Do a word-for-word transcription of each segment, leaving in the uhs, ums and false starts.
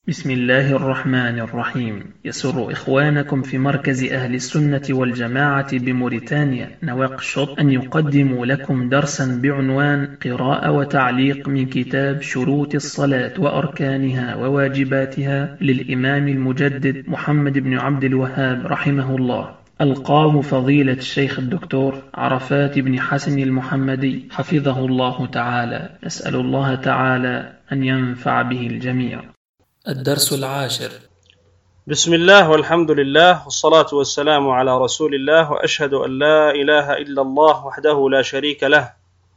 بسم الله الرحمن الرحيم. يسر إخوانكم في مركز أهل السنة والجماعة بموريتانيا نواكشوط أن يقدموا لكم درسا بعنوان قراءة وتعليق من كتاب شروط الصلاة وأركانها وواجباتها للإمام المجدد محمد بن عبد الوهاب رحمه الله، ألقاه فضيلة الشيخ الدكتور عرفات بن حسن المحمدي حفظه الله تعالى. نسأل الله تعالى أن ينفع به الجميع. الدرس العاشر. بسم الله والحمد لله والصلاة والسلام على رسول الله، وأشهد أن لا إله إلا الله وحده لا شريك له،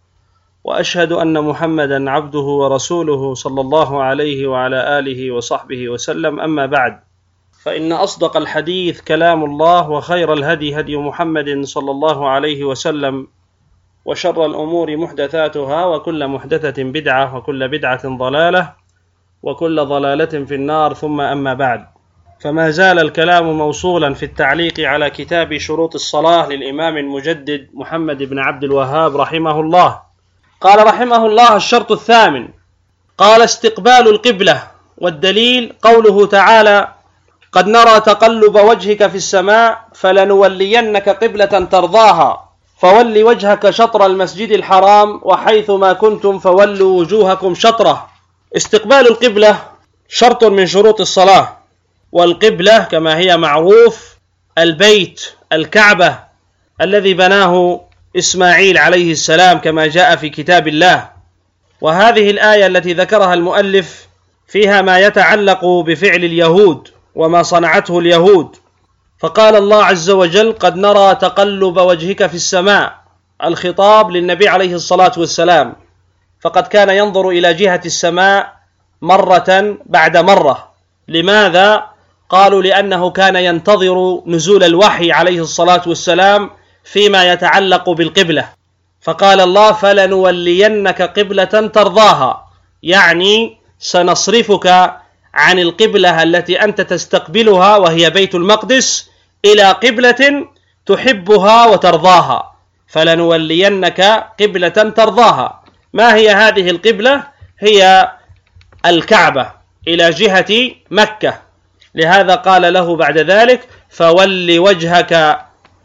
وأشهد أن محمدا عبده ورسوله صلى الله عليه وعلى آله وصحبه وسلم. أما بعد، فإن أصدق الحديث كلام الله، وخير الهدي هدي محمد صلى الله عليه وسلم، وشر الأمور محدثاتها، وكل محدثة بدعة، وكل بدعة ضلالة، وكل ضلالة في النار. ثم أما بعد، فما زال الكلام موصولا في التعليق على كتاب شروط الصلاة للإمام المجدد محمد بن عبد الوهاب رحمه الله. قال رحمه الله: الشرط الثامن، قال: استقبال القبلة، والدليل قوله تعالى: قد نرى تقلب وجهك في السماء فلنولينك قبلة ترضاها فول وجهك شطر المسجد الحرام وحيثما كنتم فولوا وجوهكم شطره. استقبال القبلة شرط من شروط الصلاة، والقبلة كما هي معروف البيت، الكعبة الذي بناه إسماعيل عليه السلام كما جاء في كتاب الله. وهذه الآية التي ذكرها المؤلف فيها ما يتعلق بفعل اليهود وما صنعته اليهود، فقال الله عز وجل: قد نرى تقلب وجهك في السماء، الخطاب للنبي عليه الصلاة والسلام، فقد كان ينظر إلى جهة السماء مرة بعد مرة. لماذا؟ قالوا: لأنه كان ينتظر نزول الوحي عليه الصلاة والسلام فيما يتعلق بالقبلة. فقال الله: فلنولينك قبلة ترضاها، يعني سنصرفك عن القبلة التي أنت تستقبلها وهي بيت المقدس إلى قبلة تحبها وترضاها. فلنولينك قبلة ترضاها. ما هي هذه القبلة؟ هي الكعبة إلى جهة مكة. لهذا قال له بعد ذلك: فول وجهك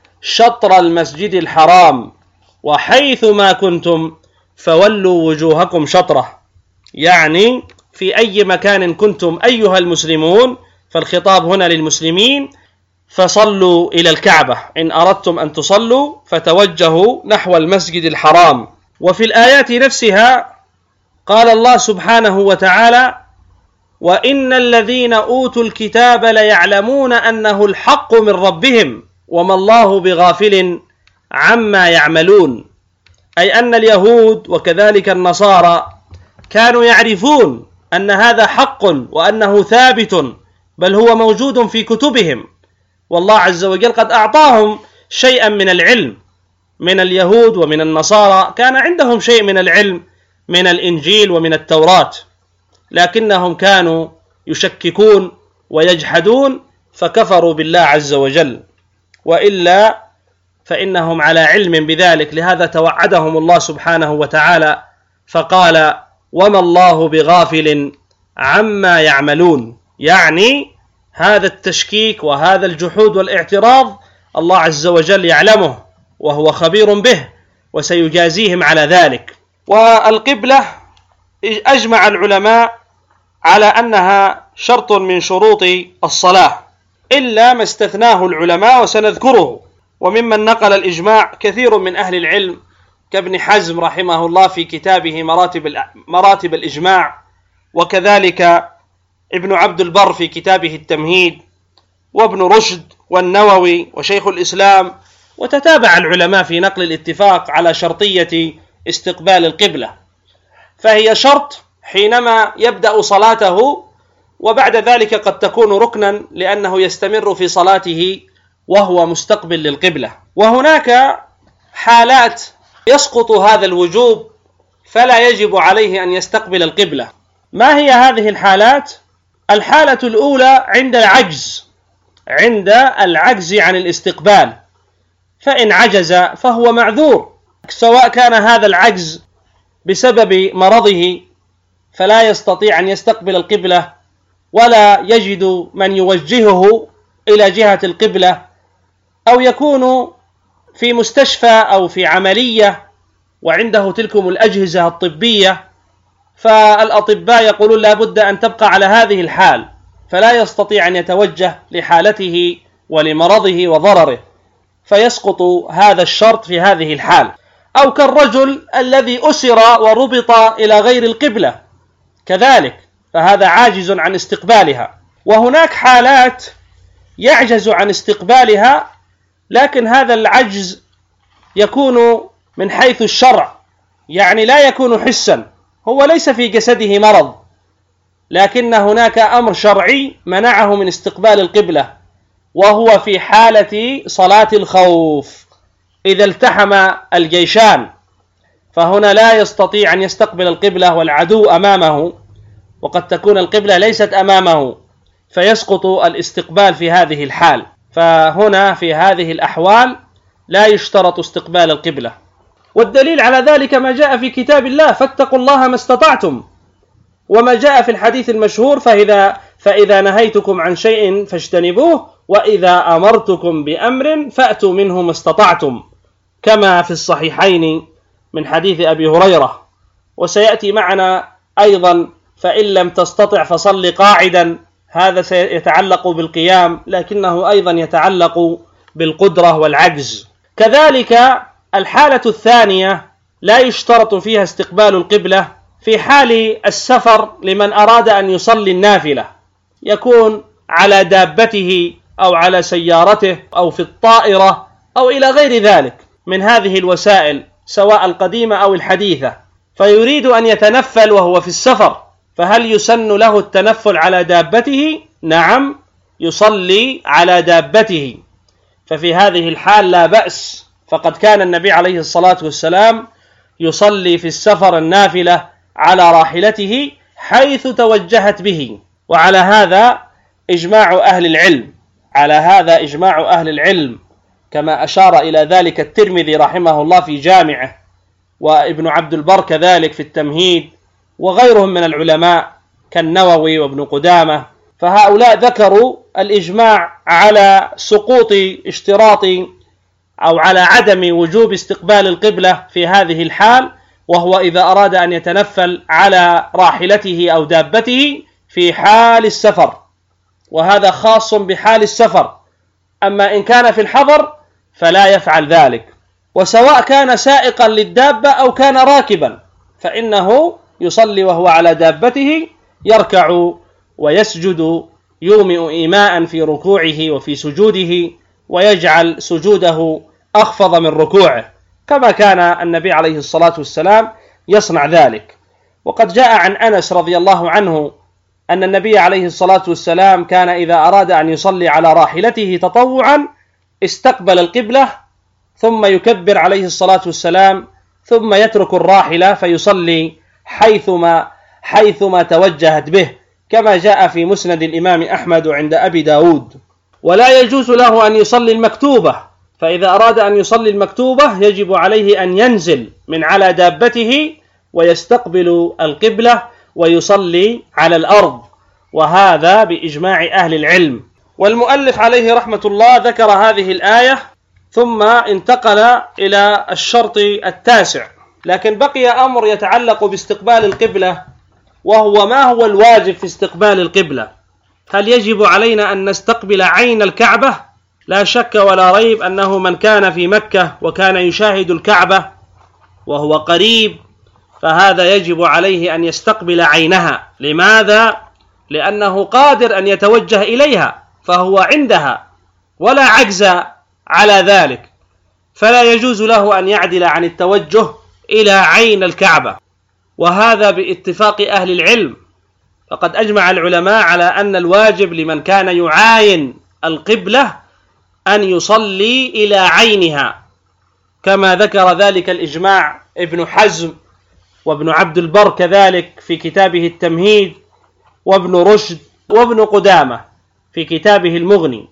شطر المسجد الحرام وحيثما كنتم فولوا وجوهكم شطره، يعني في أي مكان كنتم أيها المسلمون، فالخطاب هنا للمسلمين، فصلوا إلى الكعبة. إن أردتم أن تصلوا فتوجهوا نحو المسجد الحرام. وفي الآيات نفسها قال الله سبحانه وتعالى: وإن الذين أوتوا الكتاب ليعلمون أنه الحق من ربهم وما الله بغافل عما يعملون. أي أن اليهود وكذلك النصارى كانوا يعرفون أن هذا حق وأنه ثابت، بل هو موجود في كتبهم، والله عز وجل قد أعطاهم شيئا من العلم. من اليهود ومن النصارى كان عندهم شيء من العلم من الإنجيل ومن التوراة، لكنهم كانوا يشككون ويجحدون فكفروا بالله عز وجل، وإلا فإنهم على علم بذلك. لهذا توعدهم الله سبحانه وتعالى فقال: وما الله بغافل عما يعملون، يعني هذا التشكيك وهذا الجحود والاعتراض الله عز وجل يعلمه وهو خبير به وسيجازيهم على ذلك. والقبلة أجمع العلماء على أنها شرط من شروط الصلاة، إلا ما استثناه العلماء وسنذكره. وممن نقل الإجماع كثير من أهل العلم كابن حزم رحمه الله في كتابه مراتب مراتب الإجماع، وكذلك ابن عبد البر في كتابه التمهيد، وابن رشد والنووي وشيخ الإسلام، وتتابع العلماء في نقل الاتفاق على شرطية استقبال القبلة. فهي شرط حينما يبدأ صلاته، وبعد ذلك قد تكون ركنا لأنه يستمر في صلاته وهو مستقبل للقبلة. وهناك حالات يسقط هذا الوجوب فلا يجب عليه أن يستقبل القبلة. ما هي هذه الحالات؟ الحالة الأولى عند العجز، عند العجز عن الاستقبال، فإن عجز فهو معذور، سواء كان هذا العجز بسبب مرضه فلا يستطيع أن يستقبل القبلة، ولا يجد من يوجهه إلى جهة القبلة، أو يكون في مستشفى أو في عملية وعنده تلكم الأجهزة الطبية، فالأطباء يقولون لا بد أن تبقى على هذه الحال، فلا يستطيع أن يتوجه لحالته ولمرضه وضرره، فيسقط هذا الشرط في هذه الحال. أو كالرجل الذي أسر وربط إلى غير القبلة كذلك، فهذا عاجز عن استقبالها. وهناك حالات يعجز عن استقبالها، لكن هذا العجز يكون من حيث الشرع، يعني لا يكون حسا، هو ليس في جسده مرض، لكن هناك أمر شرعي منعه من استقبال القبلة، وهو في حالة صلاة الخوف إذا التحم الجيشان، فهنا لا يستطيع أن يستقبل القبلة والعدو أمامه، وقد تكون القبلة ليست أمامه، فيسقط الاستقبال في هذه الحال. فهنا في هذه الأحوال لا يشترط استقبال القبلة. والدليل على ذلك ما جاء في كتاب الله: فاتقوا الله ما استطعتم، وما جاء في الحديث المشهور: فإذا, فإذا نهيتكم عن شيء فاجتنبوه، وإذا أمرتكم بأمر فأتوا منه ما استطعتم، كما في الصحيحين من حديث أبي هريرة. وسيأتي معنا أيضا: فإن لم تستطع فصل قاعدا، هذا سيتعلق بالقيام، لكنه أيضا يتعلق بالقدرة والعجز. كذلك الحالة الثانية لا يشترط فيها استقبال القبلة في حال السفر لمن أراد أن يصلي النافلة، يكون على دابته أو على سيارته أو في الطائرة أو إلى غير ذلك من هذه الوسائل سواء القديمة أو الحديثة، فيريد أن يتنفل وهو في السفر، فهل يسن له التنفل على دابته؟ نعم، يصلي على دابته، ففي هذه الحال لا بأس، فقد كان النبي عليه الصلاة والسلام يصلي في السفر النافلة على راحلته حيث توجهت به. وعلى هذا إجماع أهل العلم، على هذا إجماع أهل العلم، كما أشار إلى ذلك الترمذي رحمه الله في جامعه، وابن عبد البر كذلك في التمهيد، وغيرهم من العلماء كالنووي وابن قدامة، فهؤلاء ذكروا الإجماع على سقوط اشتراط أو على عدم وجوب استقبال القبلة في هذه الحال، وهو إذا أراد أن يتنفل على راحلته أو دابته في حال السفر، وهذا خاص بحال السفر. أما إن كان في الحضر فلا يفعل ذلك، وسواء كان سائقا للدابة أو كان راكبا فإنه يصلي وهو على دابته، يركع ويسجد، يومئ إيماء في ركوعه وفي سجوده، ويجعل سجوده أخفض من ركوعه، كما كان النبي عليه الصلاة والسلام يصنع ذلك. وقد جاء عن أنس رضي الله عنه أن النبي عليه الصلاة والسلام كان إذا أراد أن يصلي على راحلته تطوعا استقبل القبلة، ثم يكبر عليه الصلاة والسلام، ثم يترك الراحلة فيصلي حيثما حيثما توجهت به، كما جاء في مسند الإمام أحمد عند أبي داود. ولا يجوز له أن يصلي المكتوبة، فإذا أراد أن يصلي المكتوبة يجب عليه أن ينزل من على دابته ويستقبل القبلة ويصلي على الأرض، وهذا بإجماع أهل العلم. والمؤلف عليه رحمة الله ذكر هذه الآية ثم انتقل إلى الشرط التاسع، لكن بقي أمر يتعلق باستقبال القبلة، وهو ما هو الواجب في استقبال القبلة؟ هل يجب علينا أن نستقبل عين الكعبة؟ لا شك ولا ريب أنه من كان في مكة وكان يشاهد الكعبة وهو قريب فهذا يجب عليه أن يستقبل عينها. لماذا؟ لأنه قادر أن يتوجه إليها، فهو عندها ولا عجز على ذلك، فلا يجوز له أن يعدل عن التوجه إلى عين الكعبة، وهذا باتفاق أهل العلم. فقد أجمع العلماء على أن الواجب لمن كان يعاين القبلة أن يصلي إلى عينها، كما ذكر ذلك الإجماع ابن حزم وابن عبد البر كذلك في كتابه التمهيد، وابن رشد وابن قدامة في كتابه المغني،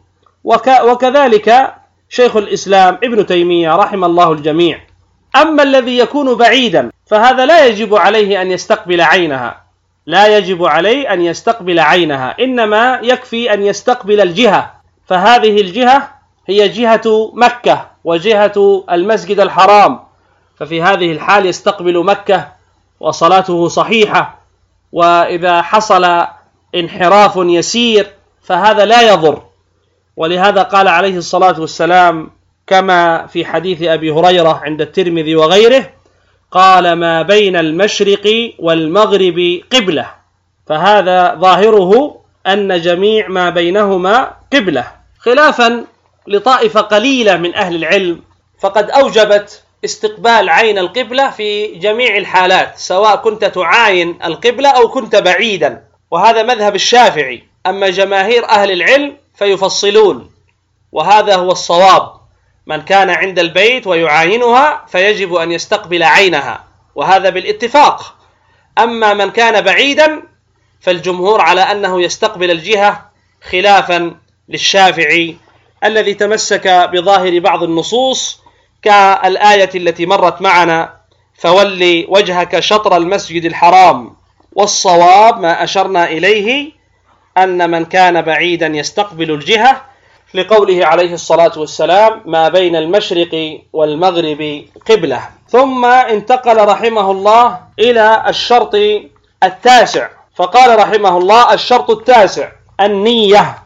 وكذلك شيخ الإسلام ابن تيمية رحم الله الجميع. أما الذي يكون بعيدا فهذا لا يجب عليه أن يستقبل عينها، لا يجب عليه أن يستقبل عينها، إنما يكفي أن يستقبل الجهة، فهذه الجهة هي جهة مكة وجهة المسجد الحرام، ففي هذه الحال يستقبل مكة وصلاته صحيحة. وإذا حصل انحراف يسير فهذا لا يضر، ولهذا قال عليه الصلاة والسلام كما في حديث أبي هريرة عند الترمذي وغيره، قال: ما بين المشرق والمغرب قبلة، فهذا ظاهره أن جميع ما بينهما قبلة، خلافا لطائفة قليلة من أهل العلم فقد أوجبت استقبال عين القبلة في جميع الحالات، سواء كنت تعاين القبلة أو كنت بعيدا، وهذا مذهب الشافعي. أما جماهير أهل العلم فيفصلون، وهذا هو الصواب: من كان عند البيت ويعاينها فيجب أن يستقبل عينها، وهذا بالاتفاق. أما من كان بعيدا فالجمهور على أنه يستقبل الجهة، خلافا للشافعي الذي تمسك بظاهر بعض النصوص كالآية التي مرت معنا: فولي وجهك شطر المسجد الحرام. والصواب ما أشرنا إليه أن من كان بعيدا يستقبل الجهة، لقوله عليه الصلاة والسلام: ما بين المشرق والمغرب قبلة. ثم انتقل رحمه الله إلى الشرط التاسع، فقال رحمه الله: الشرط التاسع النية،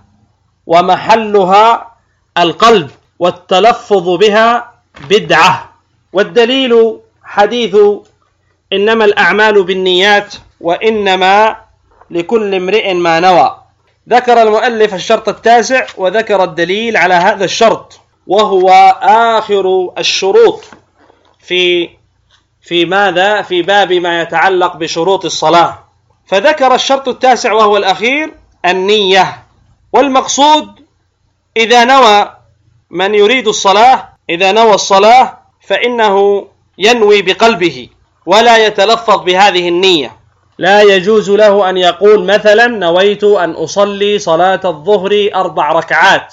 ومحلها القلب، والتلفظ بها بدعة. والدليل حديث إنما الأعمال بالنيات وإنما لكل امرئ ما نوى. ذكر المؤلف الشرط التاسع وذكر الدليل على هذا الشرط، وهو آخر الشروط في في ماذا؟ في باب ما يتعلق بشروط الصلاة. فذكر الشرط التاسع وهو الأخير النية. والمقصود إذا نوى من يريد الصلاة، إذا نوى الصلاة فإنه ينوي بقلبه ولا يتلفظ بهذه النية. لا يجوز له أن يقول مثلا: نويت أن أصلي صلاة الظهر أربع ركعات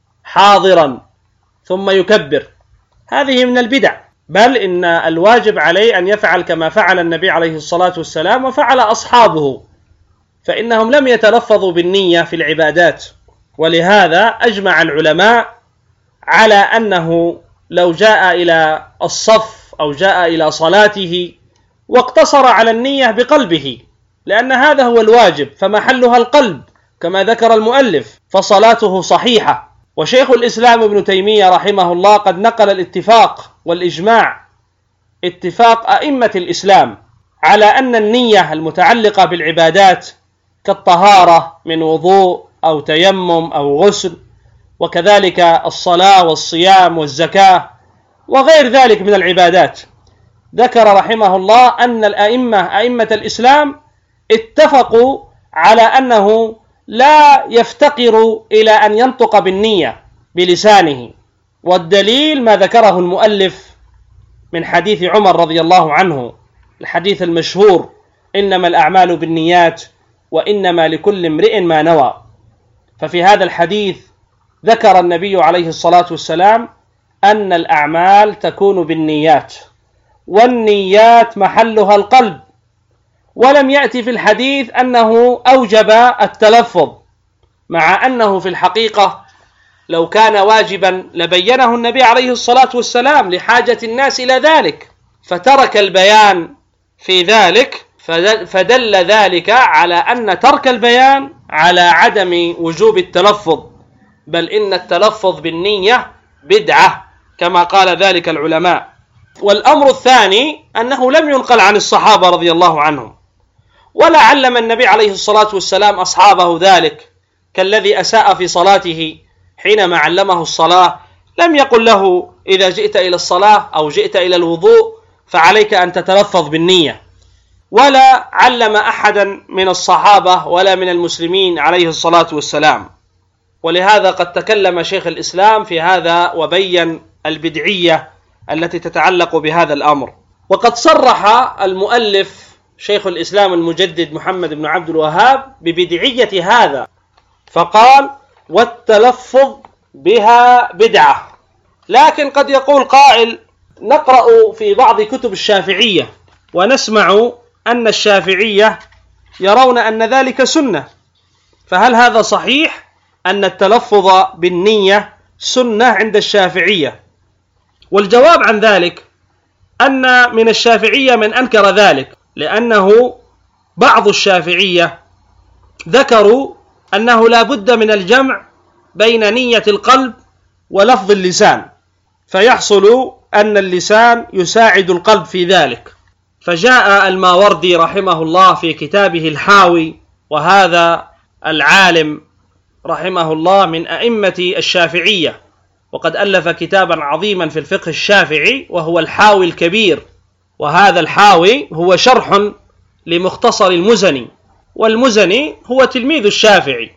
حاضرا، ثم يكبر. هذه من البدع، بل إن الواجب عليه أن يفعل كما فعل النبي عليه الصلاة والسلام وفعل أصحابه، فإنهم لم يتلفظوا بالنية في العبادات. ولهذا أجمع العلماء على أنه لو جاء إلى الصف أو جاء إلى صلاته واقتصر على النية بقلبه، لأن هذا هو الواجب، فمحلها القلب كما ذكر المؤلف، فصلاته صحيحة. وشيخ الإسلام ابن تيمية رحمه الله قد نقل الاتفاق والإجماع، اتفاق أئمة الإسلام، على أن النية المتعلقة بالعبادات كالطهارة من وضوء أو تيمم أو غسل، وكذلك الصلاة والصيام والزكاة وغير ذلك من العبادات، ذكر رحمه الله أن الأئمة أئمة الإسلام اتفقوا على أنه لا يفتقر إلى أن ينطق بالنية بلسانه. والدليل ما ذكره المؤلف من حديث عمر رضي الله عنه، الحديث المشهور: إنما الأعمال بالنيات وإنما لكل امرئ ما نوى. ففي هذا الحديث ذكر النبي عليه الصلاة والسلام أن الأعمال تكون بالنيات، والنيات محلها القلب، ولم يأتي في الحديث أنه أوجب التلفظ، مع أنه في الحقيقة لو كان واجبا لبينه النبي عليه الصلاة والسلام لحاجة الناس إلى ذلك، فترك البيان في ذلك، فدل ذلك على أن ترك البيان على عدم وجوب التلفظ، بل إن التلفظ بالنية بدعة كما قال ذلك العلماء. والأمر الثاني أنه لم ينقل عن الصحابة رضي الله عنهم، ولا علم النبي عليه الصلاة والسلام أصحابه ذلك، كالذي أساء في صلاته حينما علمه الصلاة لم يقل له: إذا جئت إلى الصلاة أو جئت إلى الوضوء فعليك أن تتلفظ بالنية، ولا علم أحدا من الصحابة ولا من المسلمين عليه الصلاة والسلام. ولهذا قد تكلم شيخ الإسلام في هذا وبين البدعية التي تتعلق بهذا الأمر. وقد صرح المؤلف شيخ الإسلام المجدد محمد بن عبد الوهاب ببدعية هذا، فقال: والتلفظ بها بدعة. لكن قد يقول قائل: نقرأ في بعض كتب الشافعية ونسمع أن الشافعية يرون أن ذلك سنة. فهل هذا صحيح أن التلفظ بالنية سنة عند الشافعية؟ والجواب عن ذلك أن من الشافعية من أنكر ذلك، لأنه بعض الشافعية ذكروا أنه لا بد من الجمع بين نية القلب ولفظ اللسان، فيحصل أن اللسان يساعد القلب في ذلك. فجاء الماوردي رحمه الله في كتابه الحاوي، وهذا العالم رحمه الله من أئمة الشافعية، وقد ألف كتابا عظيما في الفقه الشافعي وهو الحاوي الكبير، وهذا الحاوي هو شرح لمختصر المزني، والمزني هو تلميذ الشافعي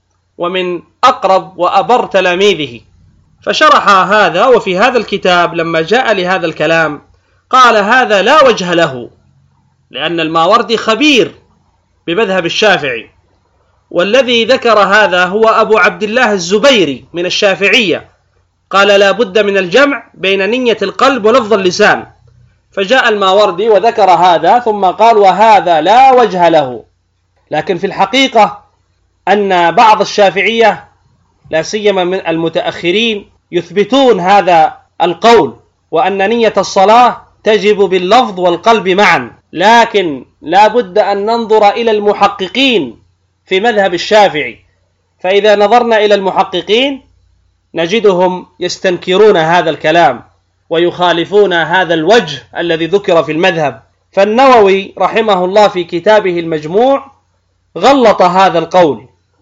ومن أقرب وأبر تلاميذه. فشرح هذا، وفي هذا الكتاب لما جاء لهذا الكلام قال هذا لا وجه له، لأن الماوردي خبير بمذهب الشافعي، والذي ذكر هذا هو أبو عبد الله الزبيري من الشافعية، قال لا بد من الجمع بين نية القلب ولفظ اللسان. فجاء الماوردي وذكر هذا ثم قال وهذا لا وجه له. لكن في الحقيقة أن بعض الشافعية لا سيما من المتأخرين يثبتون هذا القول، وأن نية الصلاة تجب باللفظ والقلب معا، لكن لا بد أن ننظر إلى المحققين في مذهب الشافعي. فإذا نظرنا إلى المحققين نجدهم يستنكرون هذا الكلام ويخالفون هذا الوجه الذي ذكر في المذهب. فالنووي رحمه الله في كتابه المجموع غلط هذا القول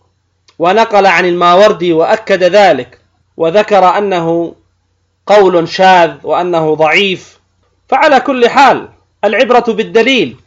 ونقل عن الماوردي وأكد ذلك، وذكر أنه قول شاذ وأنه ضعيف. فعلى كل حال العبرة بالدليل،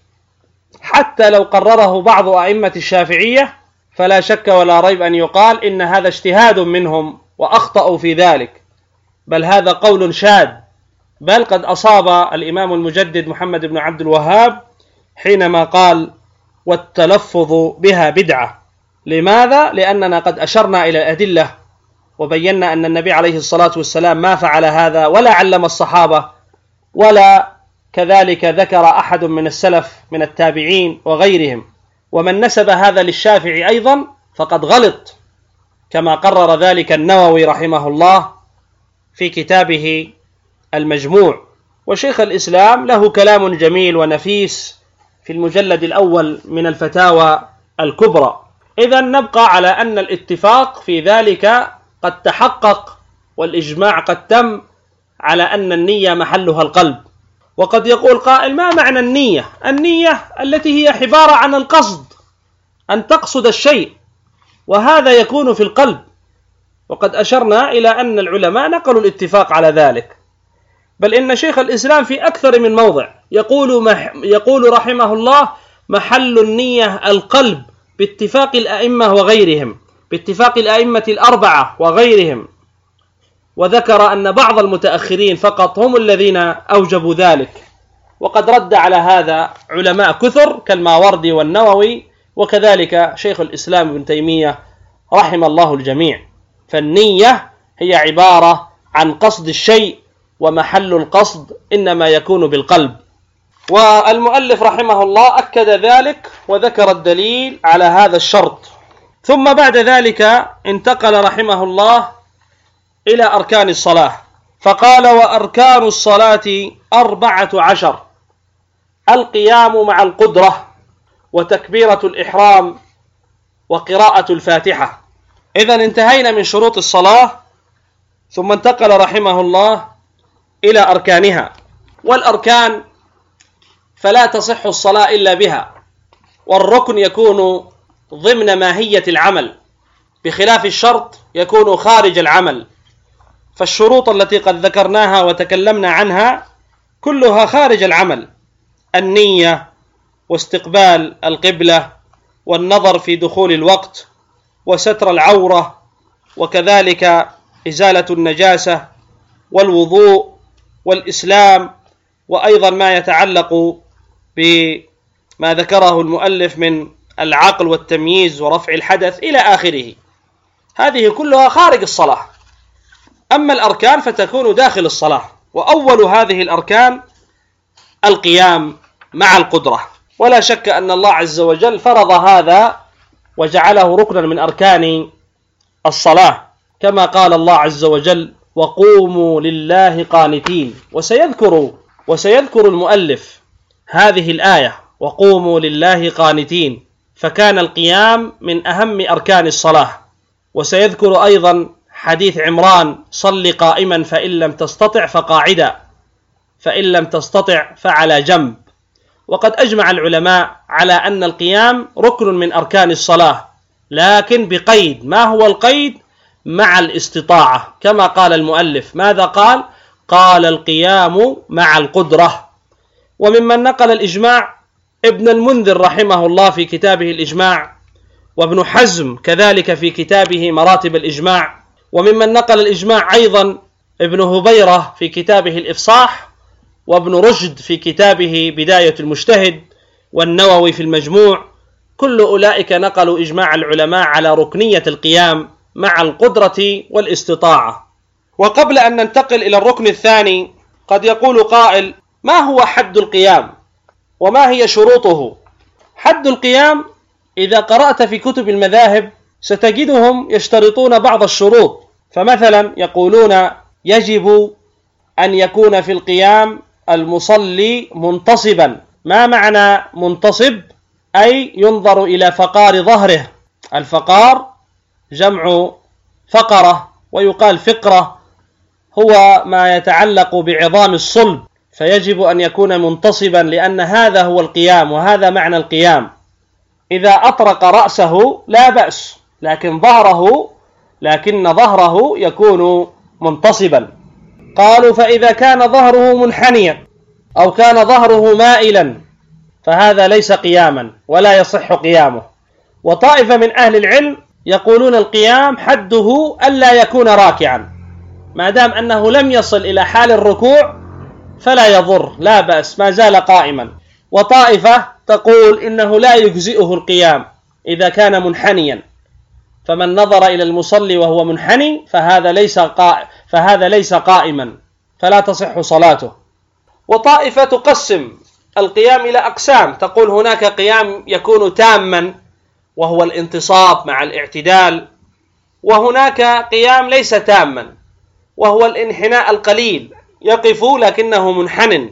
حتى لو قرره بعض أئمة الشافعية فلا شك ولا ريب أن يقال إن هذا اجتهاد منهم وأخطأوا في ذلك، بل هذا قول شاذ. بل قد أصاب الإمام المجدد محمد بن عبد الوهاب حينما قال والتلفظ بها بدعة. لماذا؟ لأننا قد أشرنا إلى الأدلة وبينا أن النبي عليه الصلاة والسلام ما فعل هذا ولا علم الصحابة، ولا كذلك ذكر أحد من السلف من التابعين وغيرهم. ومن نسب هذا للشافعي أيضا فقد غلط، كما قرر ذلك النووي رحمه الله في كتابه المجموع. وشيخ الإسلام له كلام جميل ونفيس في المجلد الأول من الفتاوى الكبرى. إذن نبقى على أن الاتفاق في ذلك قد تحقق، والإجماع قد تم على أن النية محلها القلب. وقد يقول قائل ما معنى النية؟ النية التي هي عبارة عن القصد، أن تقصد الشيء، وهذا يكون في القلب. وقد أشرنا إلى أن العلماء نقلوا الاتفاق على ذلك، بل إن شيخ الإسلام في أكثر من موضع يقول, مح يقول رحمه الله محل النية القلب باتفاق الأئمة وغيرهم، باتفاق الأئمة الأربعة وغيرهم. وذكر أن بعض المتأخرين فقط هم الذين أوجبوا ذلك، وقد رد على هذا علماء كثر كالماوردي والنووي، وكذلك شيخ الإسلام ابن تيمية رحم الله الجميع. فالنية هي عبارة عن قصد الشيء، ومحل القصد إنما يكون بالقلب. والمؤلف رحمه الله أكد ذلك وذكر الدليل على هذا الشرط. ثم بعد ذلك انتقل رحمه الله إلى أركان الصلاة، فقال وأركان الصلاة أربعة عشر: القيام مع القدرة، وتكبيرة الإحرام، وقراءة الفاتحة. إذن انتهينا من شروط الصلاة، ثم انتقل رحمه الله إلى أركانها. والأركان فلا تصح الصلاة إلا بها، والركن يكون ضمن ماهية العمل، بخلاف الشرط يكون خارج العمل. فالشروط التي قد ذكرناها وتكلمنا عنها كلها خارج العمل: النية، واستقبال القبلة، والنظر في دخول الوقت، وستر العورة، وكذلك إزالة النجاسة، والوضوء، والإسلام، وأيضا ما يتعلق بما ذكره المؤلف من العقل والتمييز ورفع الحدث إلى آخره. هذه كلها خارج الصلاة. أما الأركان فتكون داخل الصلاة، وأول هذه الأركان القيام مع القدرة. ولا شك أن الله عز وجل فرض هذا وجعله ركنا من أركان الصلاة، كما قال الله عز وجل: وقوموا لله قانتين. وسيذكر وسيذكر المؤلف هذه الآية وقوموا لله قانتين، فكان القيام من أهم أركان الصلاة. وسيذكر أيضا حديث عمران: صل قائما فإن لم تستطع فقاعدا، فإن لم تستطع فعلى جنب. وقد أجمع العلماء على أن القيام ركن من أركان الصلاة، لكن بقيد. ما هو القيد؟ مع الاستطاعة، كما قال المؤلف. ماذا قال؟ قال: القيام مع القدرة. وممن نقل الإجماع ابن المنذر رحمه الله في كتابه الإجماع، وابن حزم كذلك في كتابه مراتب الإجماع، وممن نقل الإجماع أيضا ابن هبيرة في كتابه الإفصاح، وابن رشد في كتابه بداية المجتهد، والنووي في المجموع. كل أولئك نقلوا إجماع العلماء على ركنية القيام مع القدرة والاستطاعة. وقبل أن ننتقل إلى الركن الثاني، قد يقول قائل: ما هو حد القيام؟ وما هي شروطه؟ حد القيام إذا قرأت في كتب المذاهب ستجدهم يشترطون بعض الشروط. فمثلا يقولون: يجب أن يكون في القيام المصلي منتصبا. ما معنى منتصب؟ أي ينظر إلى فقار ظهره. الفقار جمع فقرة، ويقال فقرة هو ما يتعلق بعظام الصلب، فيجب أن يكون منتصبا، لأن هذا هو القيام وهذا معنى القيام. إذا أطرق رأسه لا بأس، لكن ظهره لكن ظهره يكون منتصبا. قالوا: فإذا كان ظهره منحنيا أو كان ظهره مائلا فهذا ليس قياما ولا يصح قيامه. وطائفة من أهل العلم يقولون: القيام حده ألا يكون راكعا، ما دام أنه لم يصل إلى حال الركوع فلا يضر، لا بأس، ما زال قائما. وطائفة تقول إنه لا يجزئه القيام إذا كان منحنيا، فمن نظر إلى المصلي وهو منحني فهذا ليس قائم فهذا ليس قائما، فلا تصح صلاته. وطائفة تقسم القيام إلى أقسام، تقول هناك قيام يكون تاما وهو الانتصاب مع الاعتدال، وهناك قيام ليس تاما وهو الانحناء القليل، يقف لكنه منحن.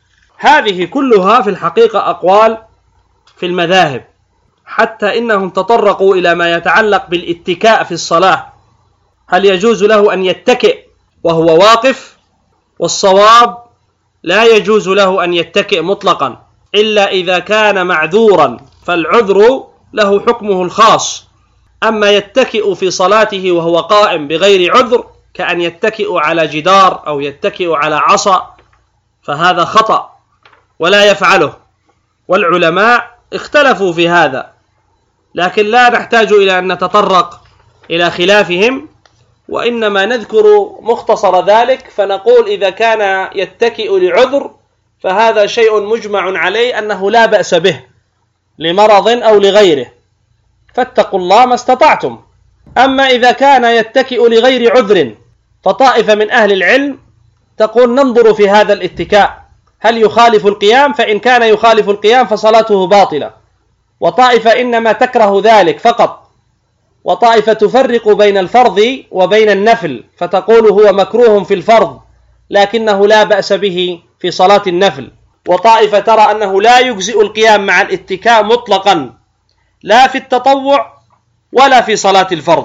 هذه كلها في الحقيقة أقوال في المذاهب، حتى إنهم تطرقوا إلى ما يتعلق بالاتكاء في الصلاة. هل يجوز له أن يتكئ وهو واقف؟ والصواب لا يجوز له أن يتكئ مطلقا إلا إذا كان معذورا، فالعذر له حكمه الخاص. أما يتكئ في صلاته وهو قائم بغير عذر، كأن يتكئ على جدار أو يتكئ على عصا، فهذا خطأ ولا يفعله. والعلماء اختلفوا في هذا، لكن لا نحتاج إلى أن نتطرق إلى خلافهم، وإنما نذكر مختصر ذلك. فنقول: إذا كان يتكئ لعذر فهذا شيء مجمع عليه أنه لا بأس به لمرض أو لغيره، فاتقوا الله ما استطعتم. أما إذا كان يتكئ لغير عذر فطائفة من أهل العلم تقول: ننظر في هذا الاتكاء هل يخالف القيام، فإن كان يخالف القيام فصلاته باطلة. وطائفة إنما تكره ذلك فقط. وطائفة تفرق بين الفرض وبين النفل، فتقول هو مكروه في الفرض لكنه لا بأس به في صلاة النفل. وطائفة ترى أنه لا يجزئ القيام مع الاتكاء مطلقا، لا في التطوع ولا في صلاة الفرض.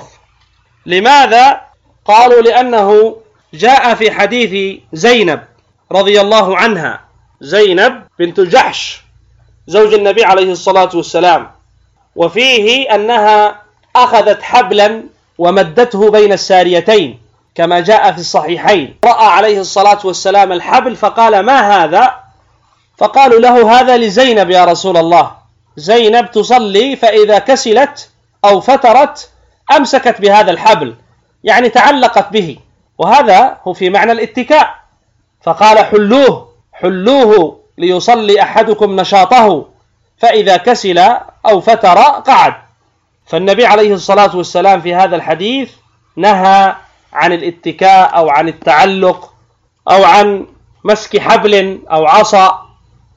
لماذا؟ قالوا: لأنه جاء في حديث زينب رضي الله عنها، زينب بنت جحش زوج النبي عليه الصلاة والسلام، وفيه أنها أخذت حبلا ومدته بين الساريتين كما جاء في الصحيحين. رأى عليه الصلاة والسلام الحبل فقال: ما هذا؟ فقالوا له: هذا لزينب يا رسول الله، زينب تصلي فإذا كسلت أو فترت أمسكت بهذا الحبل، يعني تعلقت به، وهذا هو في معنى الاتكاء. فقال: حلوه حلوه ليصلي أحدكم نشاطه، فإذا كسل أو فتر قعد. فالنبي عليه الصلاة والسلام في هذا الحديث نهى عن الاتكاء أو عن التعلق أو عن مسك حبل أو عصا،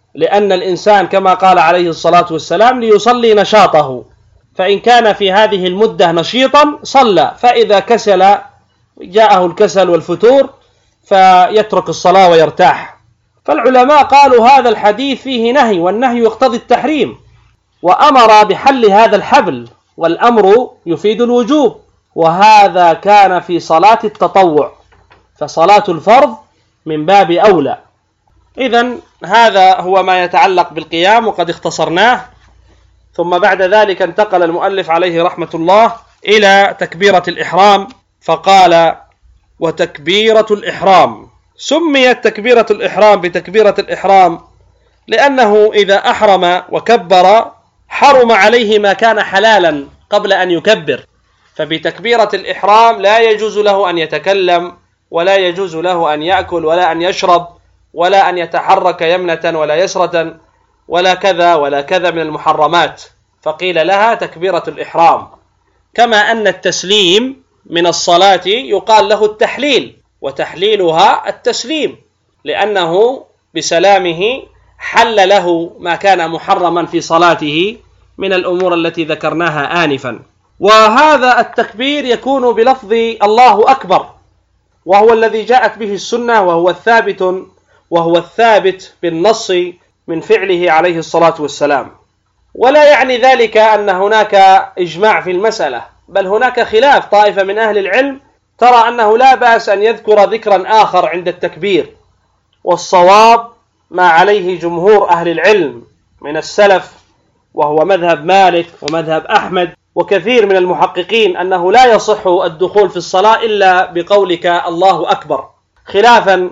لأن الإنسان كما قال عليه الصلاة والسلام ليصلي نشاطه، فإن كان في هذه المدة نشيطا صلى، فإذا كسل جاءه الكسل والفتور فيترك الصلاة ويرتاح. فالعلماء قالوا هذا الحديث فيه نهي، والنهي يقتضي التحريم، وأمر بحل هذا الحبل، والأمر يفيد الوجوب، وهذا كان في صلاة التطوع، فصلاة الفرض من باب أولى. إذن هذا هو ما يتعلق بالقيام، وقد اختصرناه. ثم بعد ذلك انتقل المؤلف عليه رحمة الله إلى تكبيرة الإحرام، فقال: وتكبيرة الإحرام. سميت تكبيرة الإحرام بتكبيرة الإحرام لأنه إذا أحرم وكبر حرم عليه ما كان حلالا قبل أن يكبر، فبتكبيرة الإحرام لا يجوز له أن يتكلم، ولا يجوز له أن يأكل، ولا أن يشرب، ولا أن يتحرك يمنة ولا يسرة، ولا كذا ولا كذا من المحرمات، فقيل لها تكبيرة الإحرام. كما أن التسليم من الصلاة يقال له التحليل، وتحليلها التسليم، لأنه بسلامه حل له ما كان محرما في صلاته من الأمور التي ذكرناها آنفا. وهذا التكبير يكون بلفظ الله أكبر، وهو الذي جاءت به السنة، وهو الثابت وهو الثابت بالنص من فعله عليه الصلاة والسلام. ولا يعني ذلك أن هناك إجماع في المسألة، بل هناك خلاف. طائفة من أهل العلم ترى أنه لا بأس أن يذكر ذكرا آخر عند التكبير، والصواب ما عليه جمهور أهل العلم من السلف، وهو مذهب مالك ومذهب أحمد وكثير من المحققين، أنه لا يصح الدخول في الصلاة إلا بقولك الله أكبر، خلافا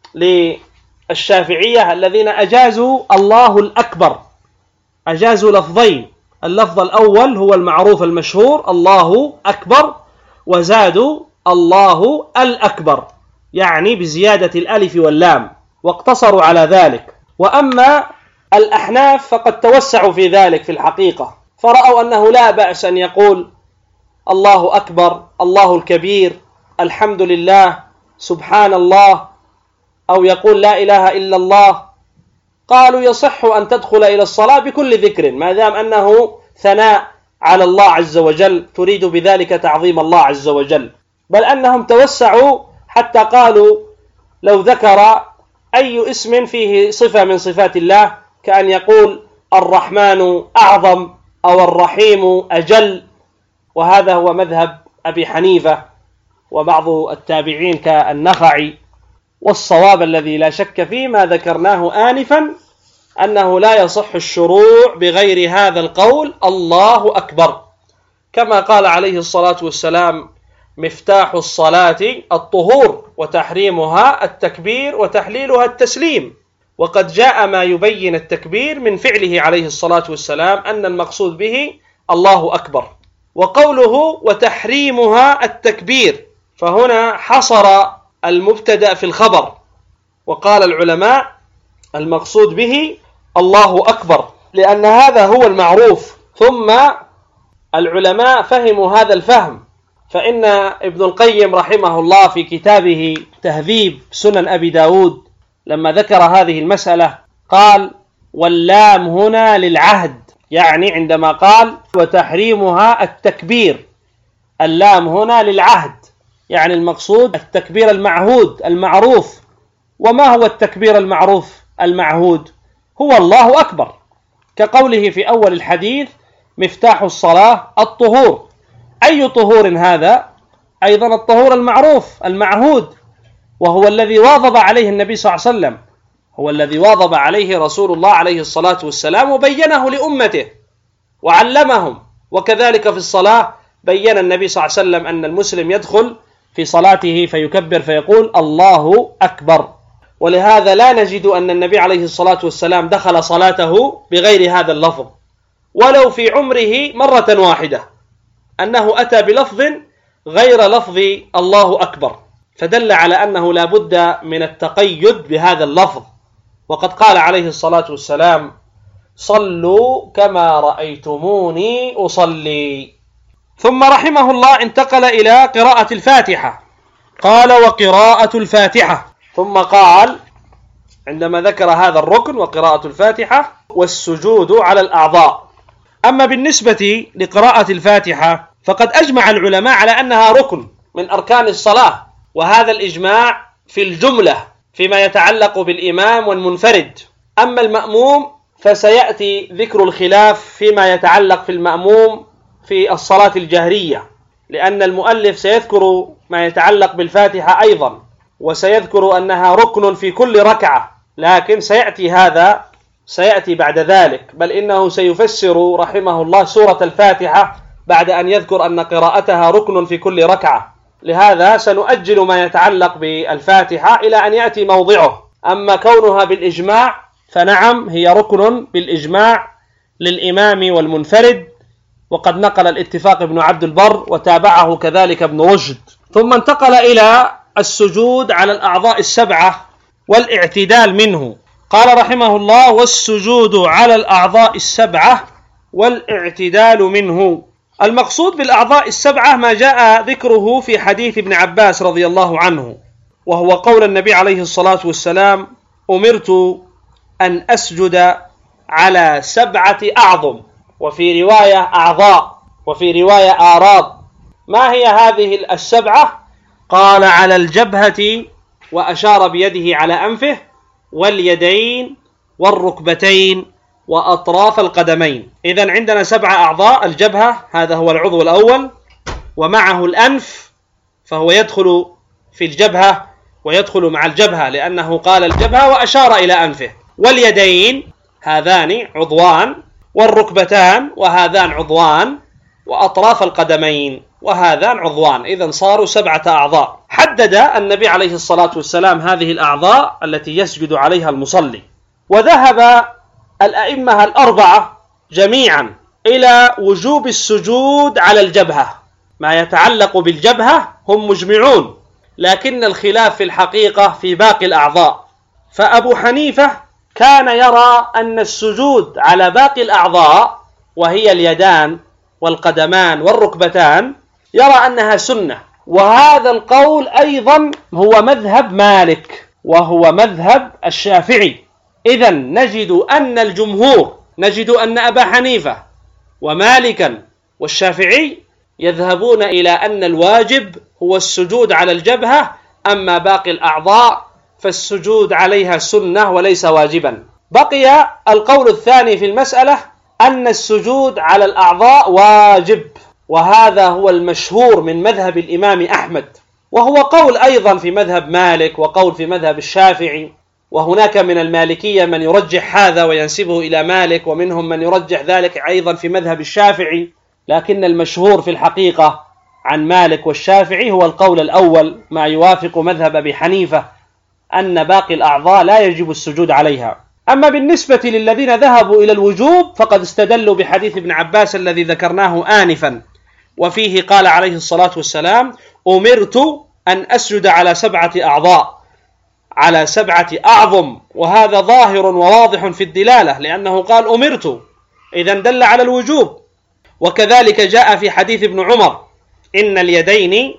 للشافعية الذين أجازوا الله الأكبر، أجازوا لفظين. اللفظ الأول هو المعروف المشهور الله أكبر، وزادوا الله الأكبر، يعني بزيادة الألف واللام، واقتصروا على ذلك. وأما الأحناف فقد توسعوا في ذلك في الحقيقة، فرأوا أنه لا بأس أن يقول الله أكبر، الله الكبير، الحمد لله، سبحان الله، أو يقول لا إله إلا الله. قالوا يصح أن تدخل إلى الصلاة بكل ذكر ما دام أنه ثناء على الله عز وجل، تريد بذلك تعظيم الله عز وجل. بل أنهم توسعوا حتى قالوا لو ذكر أي اسم فيه صفة من صفات الله، كأن يقول الرحمن أعظم أو الرحيم أجل، وهذا هو مذهب أبي حنيفة وبعض التابعين كالنخعي. والصواب الذي لا شك فيه ما ذكرناه آنفا، أنه لا يصح الشروع بغير هذا القول الله أكبر، كما قال عليه الصلاة والسلام مفتاح الصلاة الطهور، وتحريمها التكبير، وتحليلها التسليم. وقد جاء ما يبين التكبير من فعله عليه الصلاة والسلام أن المقصود به الله أكبر. وقوله وتحريمها التكبير، فهنا حصر المبتدأ في الخبر، وقال العلماء المقصود به الله أكبر، لأن هذا هو المعروف. ثم العلماء فهموا هذا الفهم، فإن ابن القيم رحمه الله في كتابه تهذيب سنن أبي داود لما ذكر هذه المسألة قال واللام هنا للعهد، يعني عندما قال وتحريمها التكبير، اللام هنا للعهد، يعني المقصود التكبير المعهود المعروف. وما هو التكبير المعروف المعهود؟ هو الله أكبر، كقوله في أول الحديث مفتاح الصلاة الطهور. أي طهور هذا؟ أيضا الطهور المعروف المعهود، وهو الذي واظب عليه النبي صلى الله عليه وسلم، هو الذي واظب عليه رسول الله عليه الصلاة والسلام، وبينه لأمته وعلمهم. وكذلك في الصلاة بين النبي صلى الله عليه وسلم أن المسلم يدخل في صلاته فيكبر فيقول الله أكبر. ولهذا لا نجد أن النبي عليه الصلاة والسلام دخل صلاته بغير هذا اللفظ ولو في عمره مرة واحدة، أنه أتى بلفظ غير لفظ الله أكبر، فدل على أنه لا بد من التقيد بهذا اللفظ. وقد قال عليه الصلاة والسلام صلوا كما رأيتموني أصلي. ثم رحمه الله انتقل إلى قراءة الفاتحة، قال وقراءة الفاتحة، ثم قال عندما ذكر هذا الركن وقراءة الفاتحة والسجود على الأعضاء. أما بالنسبة لقراءة الفاتحة فقد أجمع العلماء على أنها ركن من أركان الصلاة، وهذا الإجماع في الجملة فيما يتعلق بالإمام والمنفرد. أما المأموم فسيأتي ذكر الخلاف فيما يتعلق في المأموم في الصلاة الجهرية، لأن المؤلف سيذكر ما يتعلق بالفاتحة أيضا، وسيذكر أنها ركن في كل ركعة، لكن سيأتي هذا سيأتي بعد ذلك، بل إنه سيفسر رحمه الله سورة الفاتحة بعد أن يذكر أن قراءتها ركن في كل ركعة. لهذا سنؤجل ما يتعلق بالفاتحة إلى أن يأتي موضعه. أما كونها بالإجماع فنعم هي ركن بالإجماع للإمام والمنفرد، وقد نقل الاتفاق ابن عبد البر وتابعه كذلك ابن رشد. ثم انتقل إلى السجود على الأعضاء السبعة والاعتدال منه. قال رحمه الله: والسجود على الأعضاء السبعة والاعتدال منه. المقصود بالأعضاء السبعة ما جاء ذكره في حديث ابن عباس رضي الله عنه، وهو قول النبي عليه الصلاة والسلام: أمرت أن أسجد على سبعة أعظم، وفي رواية أعضاء، وفي رواية آراض. ما هي هذه السبعة؟ قال: على الجبهة، وأشار بيده على أنفه، واليدين، والركبتين، وأطراف القدمين. إذن عندنا سبع أعضاء: الجبهة، هذا هو العضو الأول، ومعه الأنف، فهو يدخل في الجبهة ويدخل مع الجبهة لأنه قال الجبهة وأشار إلى أنفه. واليدين، هذان عضوان، والركبتان، وهذان عضوان، وأطراف القدمين، وهذان عضوان. إذن صاروا سبعة أعضاء. حدد النبي عليه الصلاة والسلام هذه الأعضاء التي يسجد عليها المصلي. وذهب الأئمة الأربعة جميعا إلى وجوب السجود على الجبهة. ما يتعلق بالجبهة هم مجمعون، لكن الخلاف في الحقيقة في باقي الأعضاء. فأبو حنيفة كان يرى أن السجود على باقي الأعضاء، وهي اليدان والقدمان والركبتان، يرى أنها سنة. وهذا القول أيضا هو مذهب مالك، وهو مذهب الشافعي. إذن نجد أن الجمهور، نجد أن أبا حنيفة ومالكا والشافعي يذهبون إلى أن الواجب هو السجود على الجبهة، أما باقي الأعضاء فالسجود عليها سنة وليس واجبا. بقي القول الثاني في المسألة أن السجود على الأعضاء واجب، وهذا هو المشهور من مذهب الإمام أحمد، وهو قول أيضا في مذهب مالك، وقول في مذهب الشافعي. وهناك من المالكية من يرجح هذا وينسبه إلى مالك، ومنهم من يرجح ذلك أيضا في مذهب الشافعي، لكن المشهور في الحقيقة عن مالك والشافعي هو القول الأول، ما يوافق مذهب أبي حنيفة أن باقي الأعضاء لا يجب السجود عليها. أما بالنسبة للذين ذهبوا إلى الوجوب فقد استدلوا بحديث ابن عباس الذي ذكرناه آنفا، وفيه قال عليه الصلاة والسلام: أمرت أن أسجد على سبعة أعضاء، على سبعة أعظم. وهذا ظاهر وواضح في الدلالة، لأنه قال أمرت، إذن دل على الوجوب. وكذلك جاء في حديث ابن عمر: إن اليدين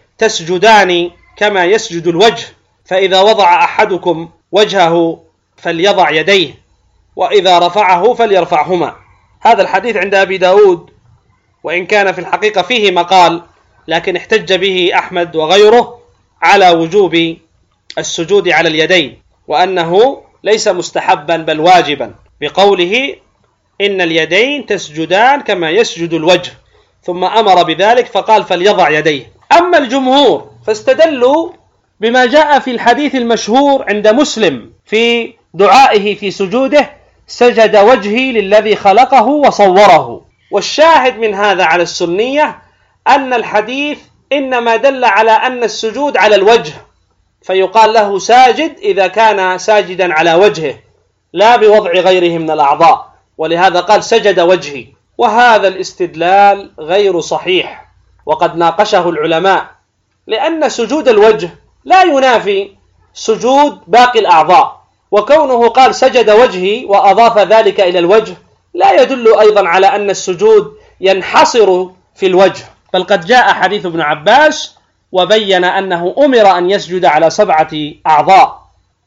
تسجدان كما يسجد الوجه، فإذا وضع أحدكم وجهه فليضع يديه، وإذا رفعه فليرفعهما. هذا الحديث عند أبي داود، وإن كان في الحقيقة فيه مقال، لكن احتج به أحمد وغيره على وجوب السجود على اليدين، وأنه ليس مستحبا بل واجبا، بقوله: إن اليدين تسجدان كما يسجد الوجه، ثم أمر بذلك فقال فليضع يديه. أما الجمهور فاستدلوا بما جاء في الحديث المشهور عند مسلم في دعائه في سجوده: سجد وجهي للذي خلقه وصوره. والشاهد من هذا على السنية أن الحديث إنما دل على أن السجود على الوجه، فيقال له ساجد إذا كان ساجدا على وجهه، لا بوضع غيره من الأعضاء، ولهذا قال سجد وجهي. وهذا الاستدلال غير صحيح، وقد ناقشه العلماء، لأن سجود الوجه لا ينافي سجود باقي الأعضاء، وكونه قال سجد وجهي وأضاف ذلك إلى الوجه لا يدل أيضا على أن السجود ينحصر في الوجه، بل قد جاء حديث ابن عباس وبين أنه أمر أن يسجد على سبعة أعضاء،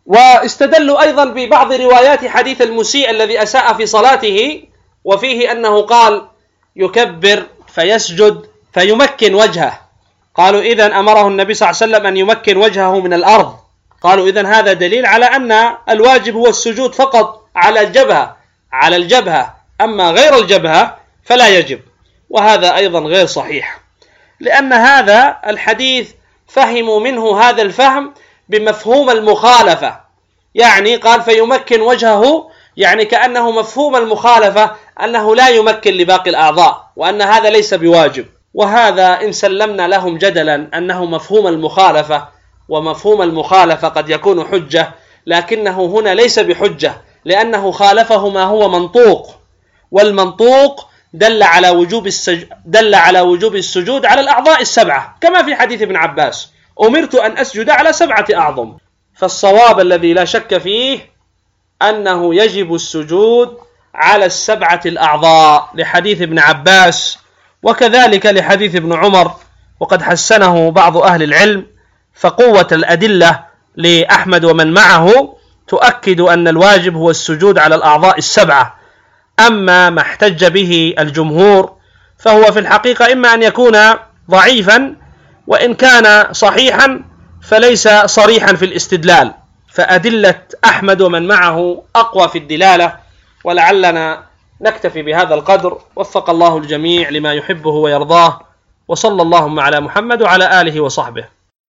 واستدلوا أيضا ببعض روايات حديث المسيء الذي أساء في صلاته، وفيه أنه قال يكبر فيسجد فيمكن وجهه. قالوا إذن أمره النبي صلى الله عليه وسلم أن يمكن وجهه من الأرض. قالوا إذن هذا دليل على أن الواجب هو السجود فقط على الجبهة على الجبهة أما غير الجبهة فلا يجب، وهذا أيضا غير صحيح، لأن هذا الحديث فهموا منه هذا الفهم بمفهوم المخالفة، يعني قال فيمكن وجهه، يعني كأنه مفهوم المخالفة أنه لا يمكن لباقي الأعضاء، وأن هذا ليس بواجب. وهذا إن سلمنا لهم جدلا أنه مفهوم المخالفة، ومفهوم المخالفة قد يكون حجة، لكنه هنا ليس بحجة، لأنه خالفه ما هو منطوق، والمنطوق دل على وجوب السج... دل على وجوب السجود على الأعضاء السبعة، كما في حديث ابن عباس أمرت أن أسجد على سبعة أعظم. فالصواب الذي لا شك فيه أنه يجب السجود على السبعة الأعضاء لحديث ابن عباس، وكذلك لحديث ابن عمر، وقد حسنه بعض أهل العلم. فقوة الأدلة لأحمد ومن معه تؤكد أن الواجب هو السجود على الأعضاء السبعة. أما ما احتج به الجمهور فهو في الحقيقة إما أن يكون ضعيفا، وإن كان صحيحا فليس صريحا في الاستدلال، فأدلة أحمد ومن معه أقوى في الدلالة. ولعلنا نكتفي بهذا القدر، وفق الله الجميع لما يحبه ويرضاه، وصلى اللهم على محمد وعلى آله وصحبه.